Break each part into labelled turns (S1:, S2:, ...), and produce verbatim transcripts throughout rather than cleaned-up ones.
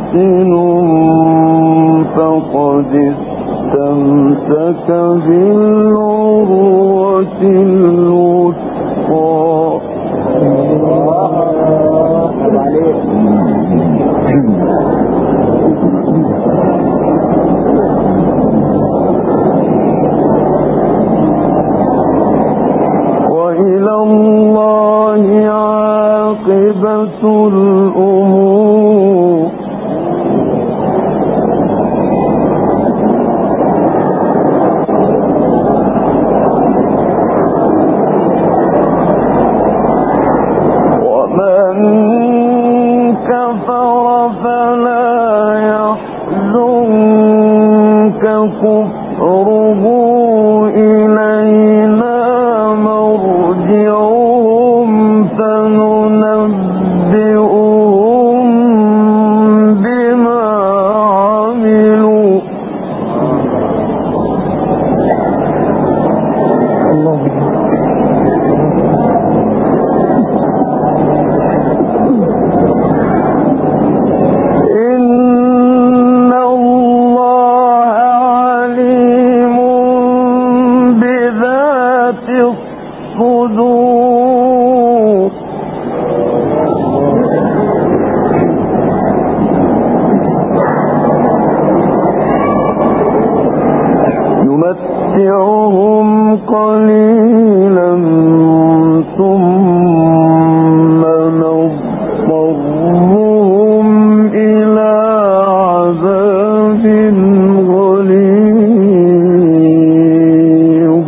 S1: محسن فقد استمسك بالعروة الوثقى. وإلى الله عاقبة الأمور. ومن كفر فلا يحزنك كفره إلينا مرجعهم فننبئهم بما عملوا. إن الله عليم بذات الصدور. يمتعهم قليلا ثم نضطرهم إلى عذاب غليظ.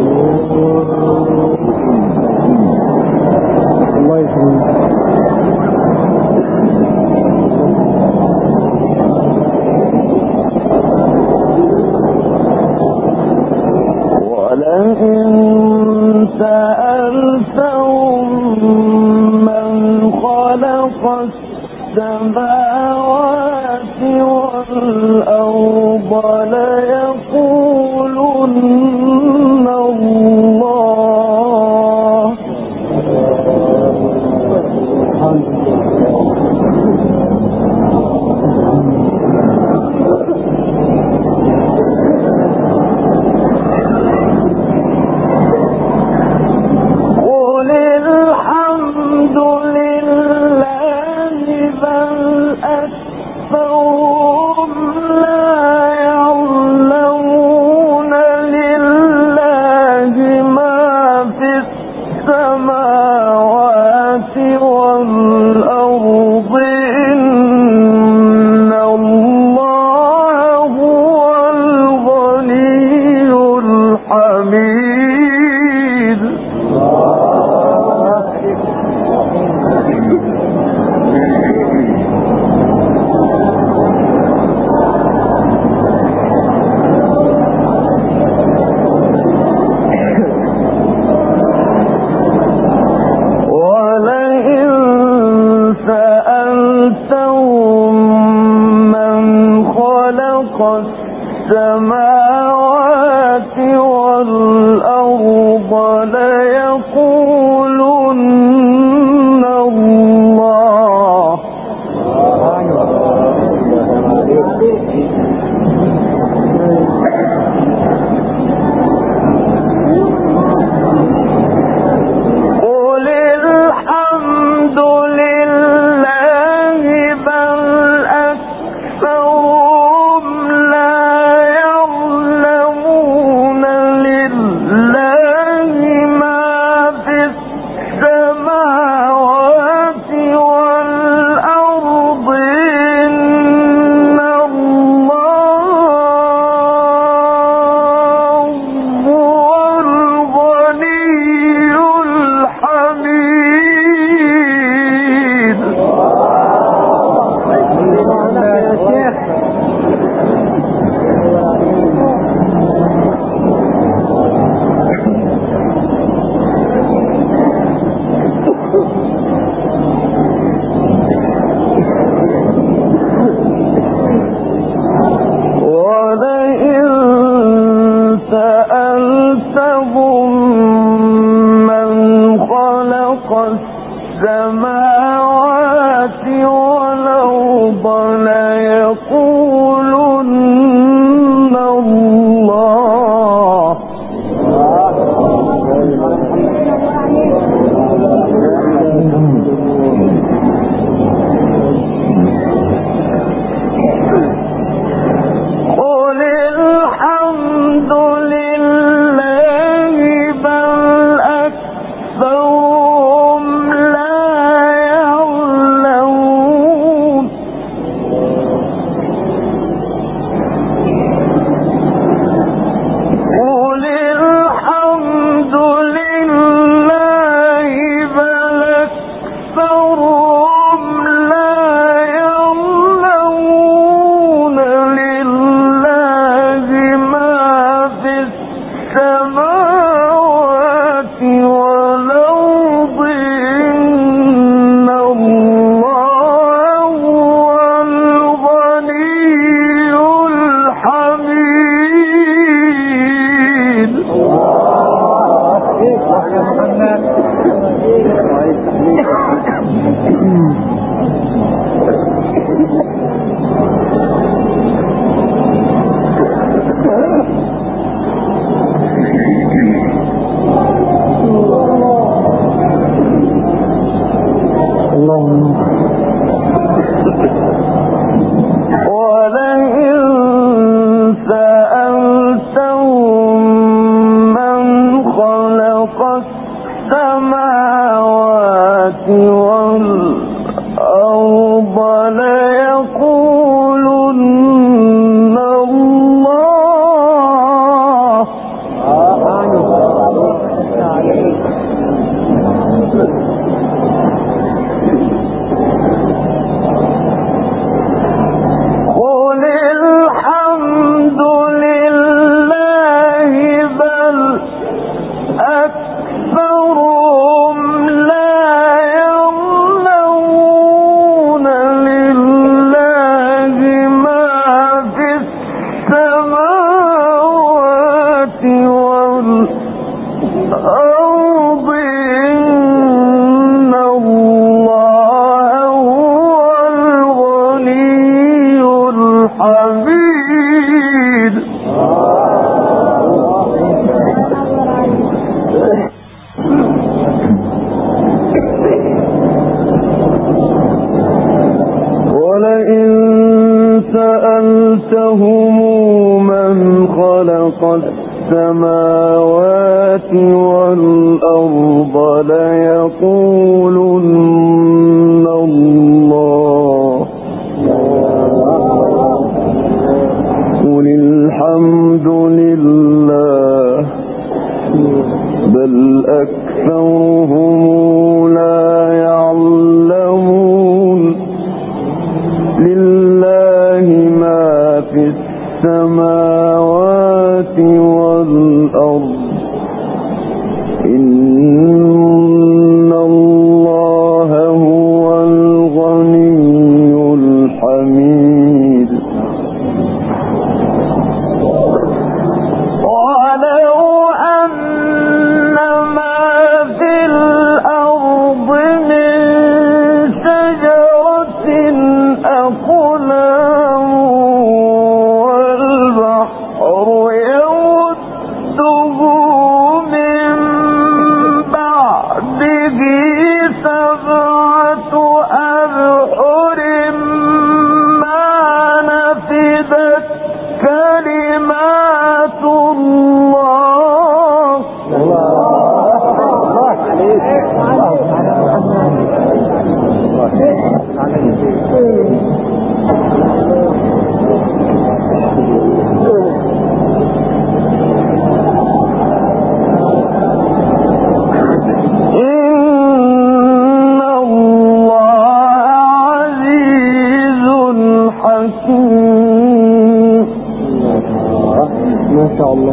S1: الله يسلمك. ولئن سألتهم من خلق السماوات والأرض ليقولن الله. قل الحمد لله بل أكثرهم لا يعلمون لله ما في السماوات والأرض. إن الله هو الغني الحميد. ولئن سألتهم من خلق السماوات والأرض ليقولن الله. قل الحمد لله بل أكثرهم لا يعلمون لله ما في السماوات والأرض. إن الله ليقولن الله. قل الحمد لله بل أكثرهم لا يعلمون. قل الحمد لله بل أكثرهم لا يعلمون. لله ما في السماوات والأرض إن الله هو الغني الحميد. ولئن سألتهم من خلق السماوات والأرض ليقولن الله. قل الحمد لله بل أكثرهم لا يعلمون. لله ما في السماوات والأرض إن الله هو الغني الحميد. ولئن سألتهم من خلق السماوات والأرض ليقولن الله. قل الحمد لله بل أكثرهم لا يعلمون. لله ما في السماوات والأرض إن الله هو الغني الحميد. ولو أن ما في الأرض من شجرة أقلام والبحر يمده من بعده سبعة أبحر ما نفدت كلمات الله. إن الله عزيز حكيم. ما شاء الله.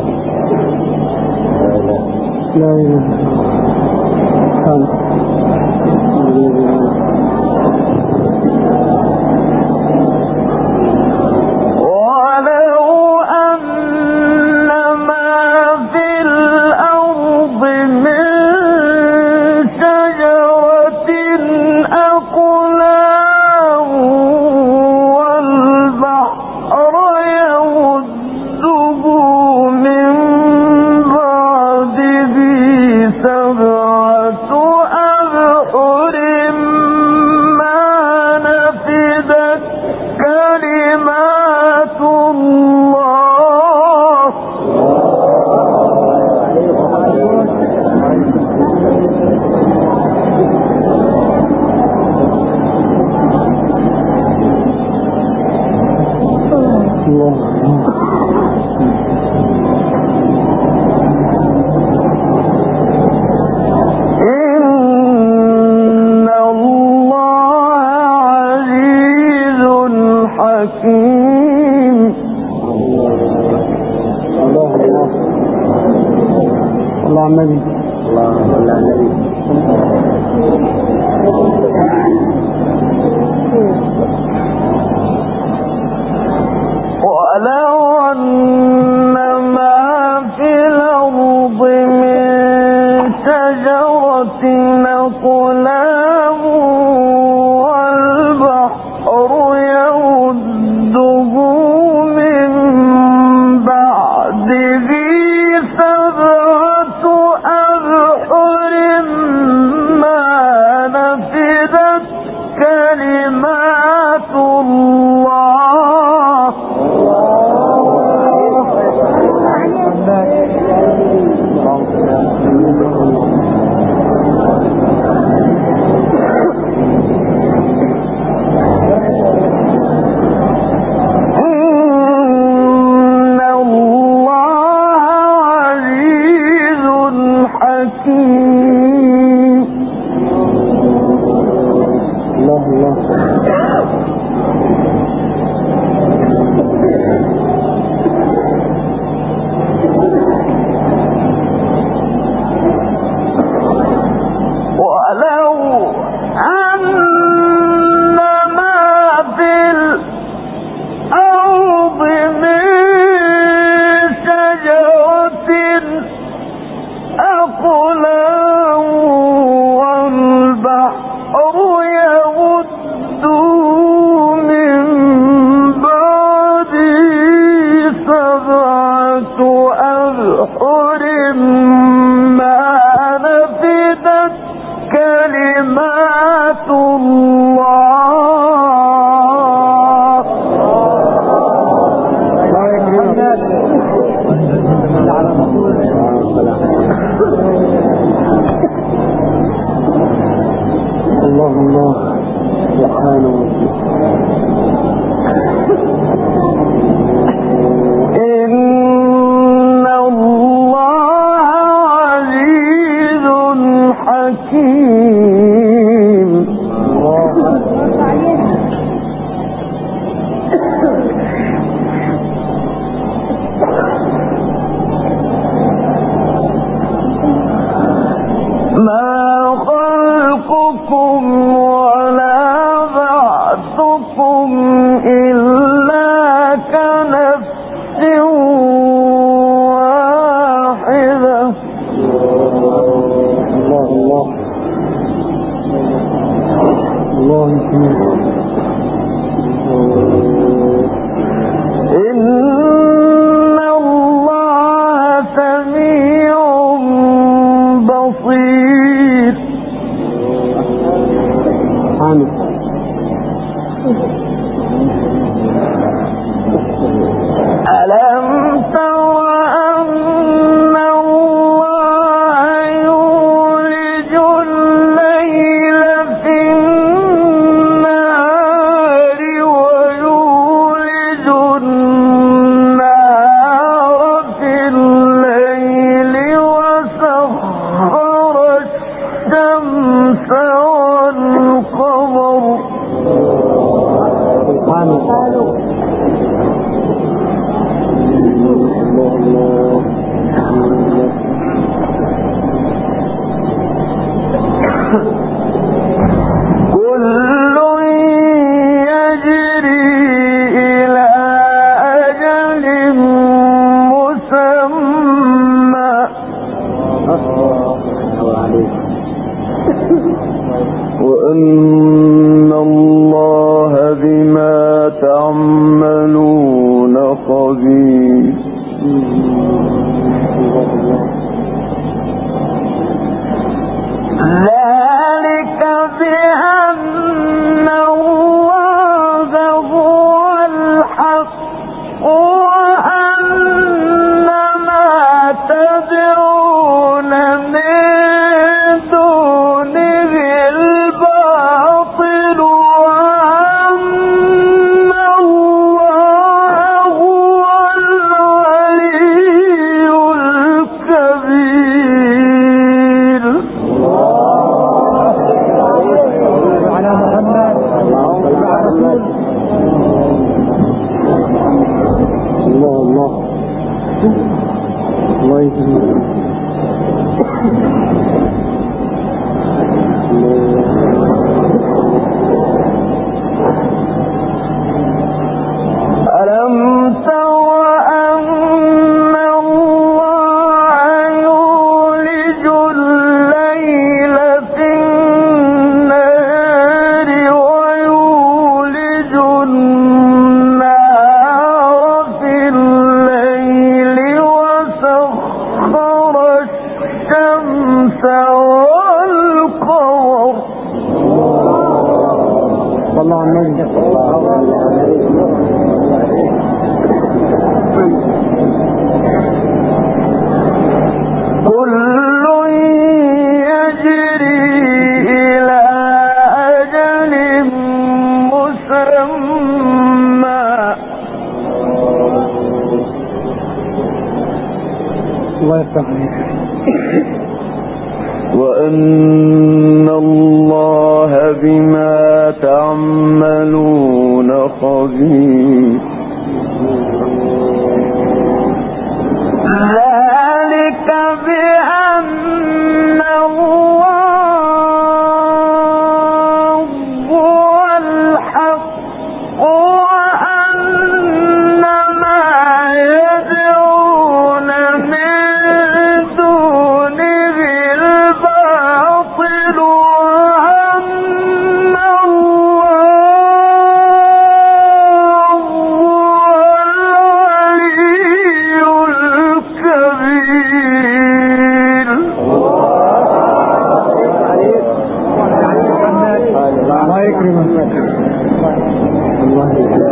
S1: لا إله إلا الله. وأن الله بما تعملون خبير. ذلك بأن الله هو الحق وأن ما تدعون من دونه الباطل وأن الله
S2: وأن الله بما تعملون خبير.
S1: ذلك بأن الله هو الحق وأن ما يدعون من دونه الباطل وأن الله هو العلي الكبير.
S3: الله يكرمك. الله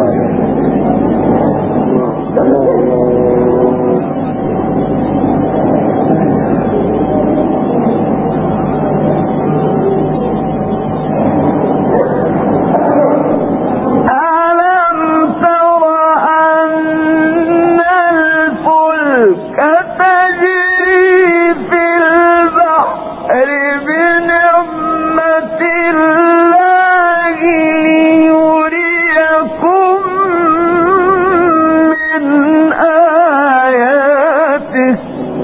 S1: ألم تر أن الفلك تجري في البحر بنعمة الله ليريكم من آياته.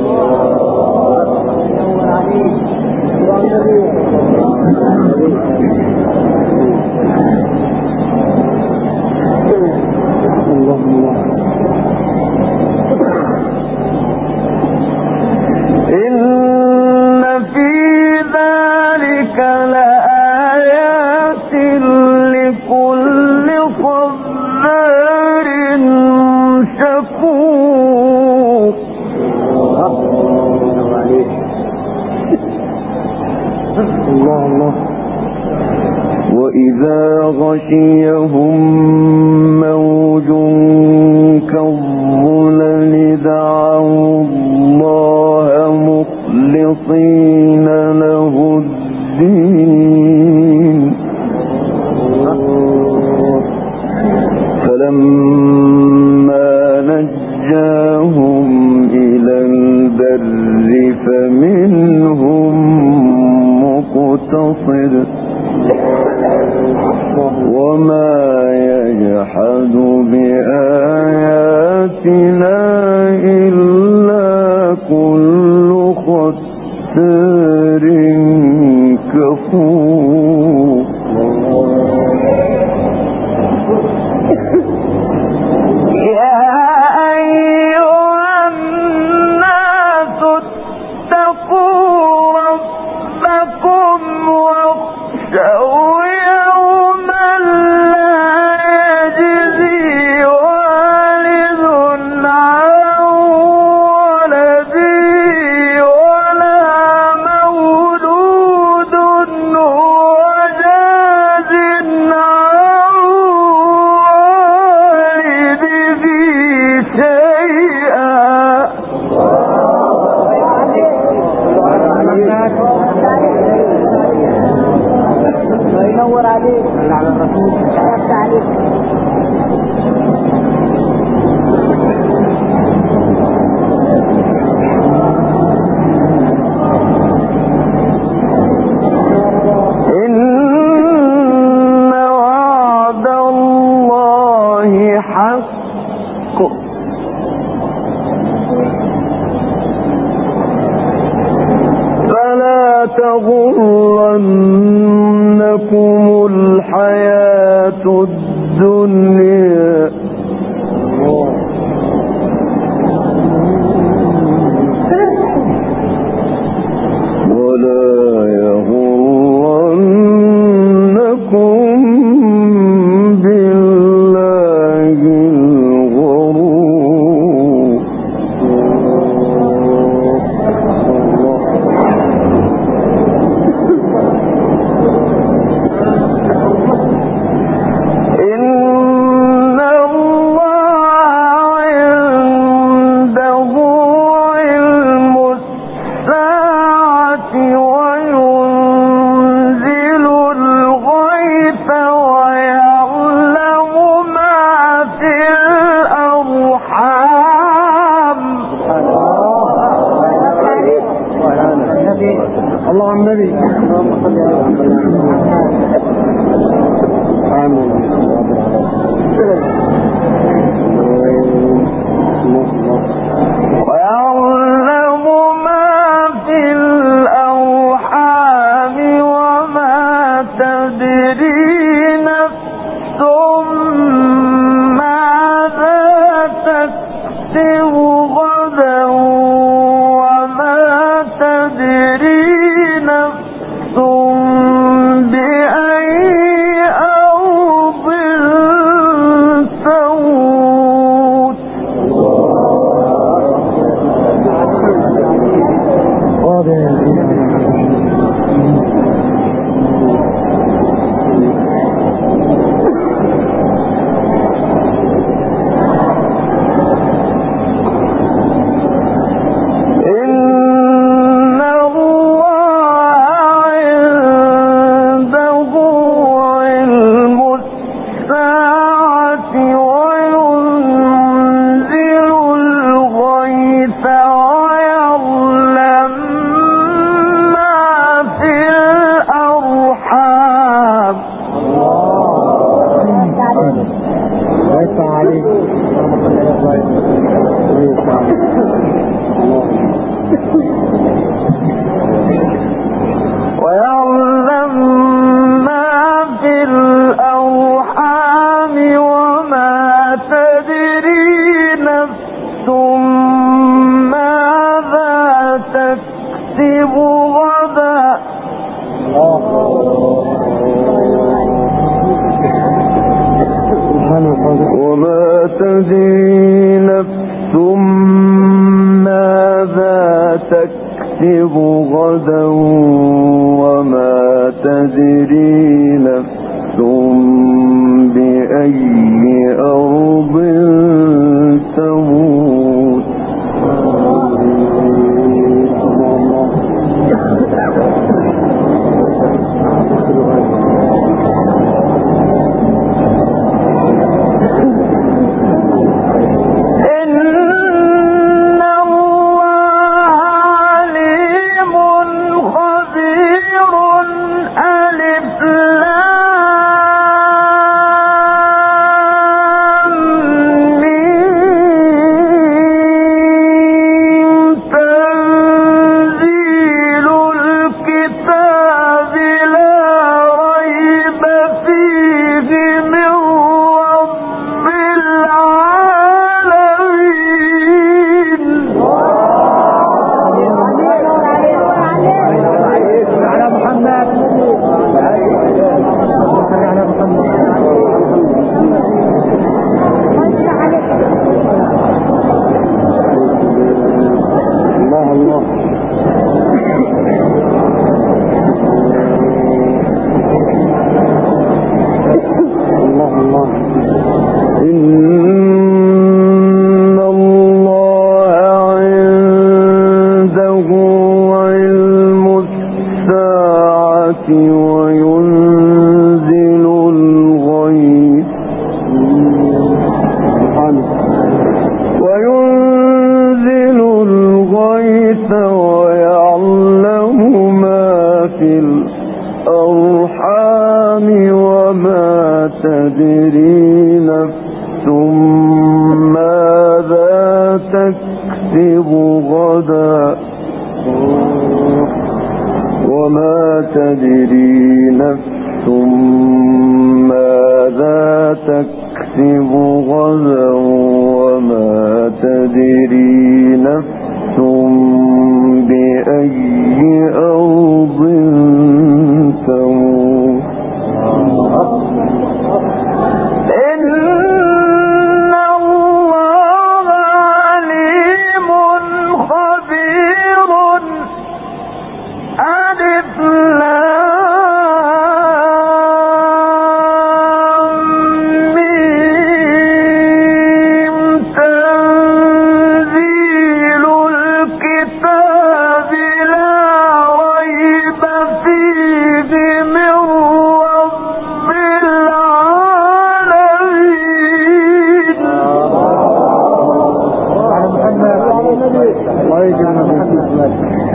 S1: إن في ذلك لآيات لكل صبار شكور.
S3: الله الله.
S2: وإذا غشيهم موج كالظلل دعوا الله مخلصين له الدين فلما نجاهم إلى البر فمنهم مقتصد وما يجحد بآياتنا إلا كل ختار كفور.
S1: يا أيها الناس اتقوا ربكم واخشوا يوما لا يجزي والد عن ولده ولا مولود هو جاز عن
S3: صلوا على النبي. آمين.
S1: ويعلم ما في الأرحام وما تدري نفس ماذا تكسب غدا وما تدري نفس بأي أرض تموت. ويعلم ما في الأرحام وما تدري نفس ماذا تكسب غدا
S2: وما تدري نفس ماذا تكسب غدا وما تدري نفس بأي أرض تموت.
S3: الله يجعلنا محمد